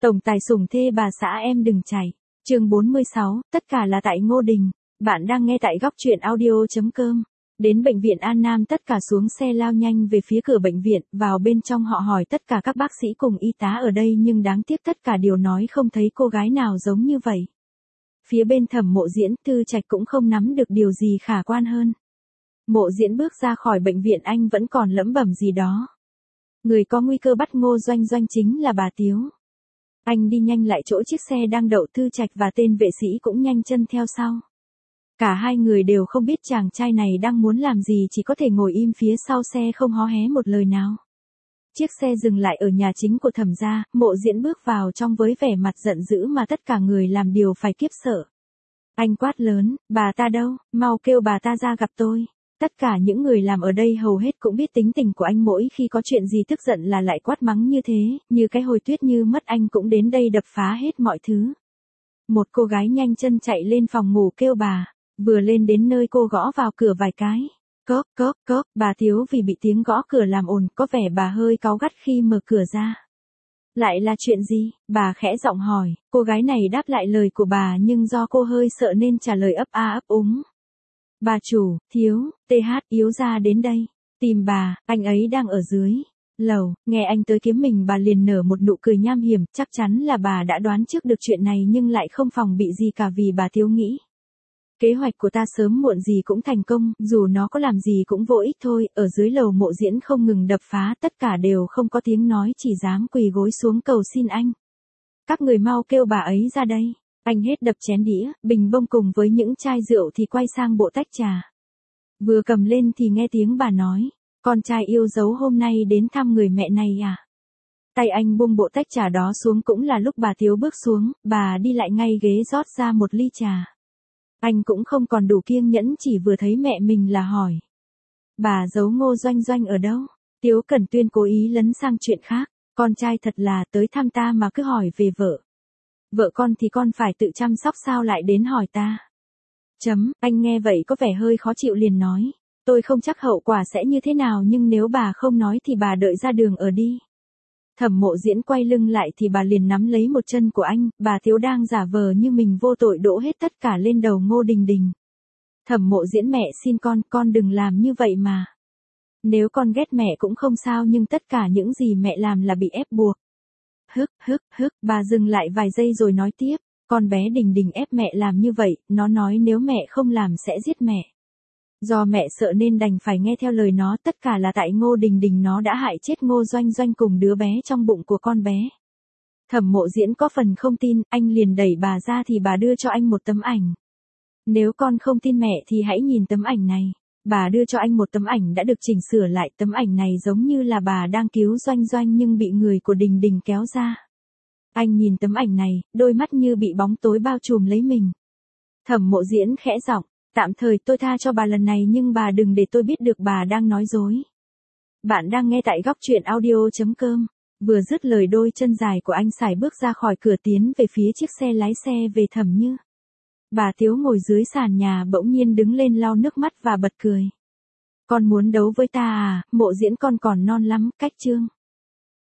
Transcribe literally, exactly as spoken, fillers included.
Tổng tài sủng thê bà xã em đừng chạy. Chương bốn mươi sáu, tất cả là tại Ngô Đình. Bạn đang nghe tại góc truyện audio.com. Đến bệnh viện An Nam tất cả xuống xe lao nhanh về phía cửa bệnh viện, vào bên trong họ hỏi tất cả các bác sĩ cùng y tá ở đây nhưng đáng tiếc tất cả đều nói không thấy cô gái nào giống như vậy. Phía bên Thẩm Mộ Diễn, Tư Trạch cũng không nắm được điều gì khả quan hơn. Mộ Diễn bước ra khỏi bệnh viện anh vẫn còn lẩm bẩm gì đó. Người có nguy cơ bắt Ngô Doanh Doanh chính là bà Tiếu. Anh đi nhanh lại chỗ chiếc xe đang đậu, Tư Trạch và tên vệ sĩ cũng nhanh chân theo sau. Cả hai người đều không biết chàng trai này đang muốn làm gì, chỉ có thể ngồi im phía sau xe không hó hé một lời nào. Chiếc xe dừng lại ở nhà chính của Thẩm gia, Mộ Diễn bước vào trong với vẻ mặt giận dữ mà tất cả người làm điều phải kiếp sợ. Anh quát lớn, bà ta đâu, mau kêu bà ta ra gặp tôi. Tất cả những người làm ở đây hầu hết cũng biết tính tình của anh, mỗi khi có chuyện gì tức giận là lại quát mắng như thế, như cái hồi Tuyết Như mất anh cũng đến đây đập phá hết mọi thứ. Một cô gái nhanh chân chạy lên phòng ngủ kêu bà, vừa lên đến nơi cô gõ vào cửa vài cái. Cóp cóp cóp, bà Tiếu vì bị tiếng gõ cửa làm ồn, có vẻ bà hơi cáu gắt khi mở cửa ra. Lại là chuyện gì? Bà khẽ giọng hỏi, cô gái này đáp lại lời của bà nhưng do cô hơi sợ nên trả lời ấp a ấp úng. Bà chủ, Thiếu, tê hát, Yếu ra đến đây. Tìm bà, anh ấy đang ở dưới lầu. Nghe anh tới kiếm mình, bà liền nở một nụ cười nham hiểm, chắc chắn là bà đã đoán trước được chuyện này nhưng lại không phòng bị gì cả vì bà Tiếu nghĩ. Kế hoạch của ta sớm muộn gì cũng thành công, dù nó có làm gì cũng vô ích thôi. Ở dưới lầu Mộ Diễn không ngừng đập phá, tất cả đều không có tiếng nói, chỉ dám quỳ gối xuống cầu xin anh. Các người mau kêu bà ấy ra đây. Anh hết đập chén đĩa, bình bông cùng với những chai rượu thì quay sang bộ tách trà. Vừa cầm lên thì nghe tiếng bà nói, con trai yêu dấu hôm nay đến thăm người mẹ này à? Tay anh buông bộ tách trà đó xuống cũng là lúc bà Tiếu bước xuống, bà đi lại ngay ghế rót ra một ly trà. Anh cũng không còn đủ kiêng nhẫn, chỉ vừa thấy mẹ mình là hỏi. Bà giấu Ngô Doanh Doanh ở đâu? Tiếu Cẩn Tuyên cố ý lấn sang chuyện khác, con trai thật là tới thăm ta mà cứ hỏi về vợ. Vợ con thì con phải tự chăm sóc, sao lại đến hỏi ta? Chấm, anh nghe vậy có vẻ hơi khó chịu liền nói. Tôi không chắc hậu quả sẽ như thế nào nhưng nếu bà không nói thì bà đợi ra đường ở đi. Thẩm Mộ Diễn quay lưng lại thì bà liền nắm lấy một chân của anh, bà Tiếu đang giả vờ như mình vô tội đổ hết tất cả lên đầu Ngô Đình Đình. Thẩm Mộ Diễn, mẹ xin con, con đừng làm như vậy mà. Nếu con ghét mẹ cũng không sao nhưng tất cả những gì mẹ làm là bị ép buộc. Hức, hức, hức, bà dừng lại vài giây rồi nói tiếp, con bé Đình Đình ép mẹ làm như vậy, nó nói nếu mẹ không làm sẽ giết mẹ. Do mẹ sợ nên đành phải nghe theo lời nó, tất cả là tại Ngô Đình Đình, nó đã hại chết Ngô Doanh Doanh cùng đứa bé trong bụng của con bé. Thẩm Mộ Diễn có phần không tin, anh liền đẩy bà ra thì bà đưa cho anh một tấm ảnh. Nếu con không tin mẹ thì hãy nhìn tấm ảnh này. Bà đưa cho anh một tấm ảnh đã được chỉnh sửa lại, tấm ảnh này giống như là bà đang cứu Doanh Doanh nhưng bị người của Đình Đình kéo ra. Anh nhìn tấm ảnh này, đôi mắt như bị bóng tối bao trùm lấy mình. Thẩm Mộ Diễn khẽ giọng, tạm thời tôi tha cho bà lần này nhưng bà đừng để tôi biết được bà đang nói dối. Bạn đang nghe tại góc truyện audio.com. Vừa dứt lời đôi chân dài của anh sải bước ra khỏi cửa tiến về phía chiếc xe lái xe về Thẩm Như. Bà Tiếu ngồi dưới sàn nhà bỗng nhiên đứng lên lau nước mắt và bật cười. Con muốn đấu với ta à? Mộ Diễn, con còn non lắm, cách chương.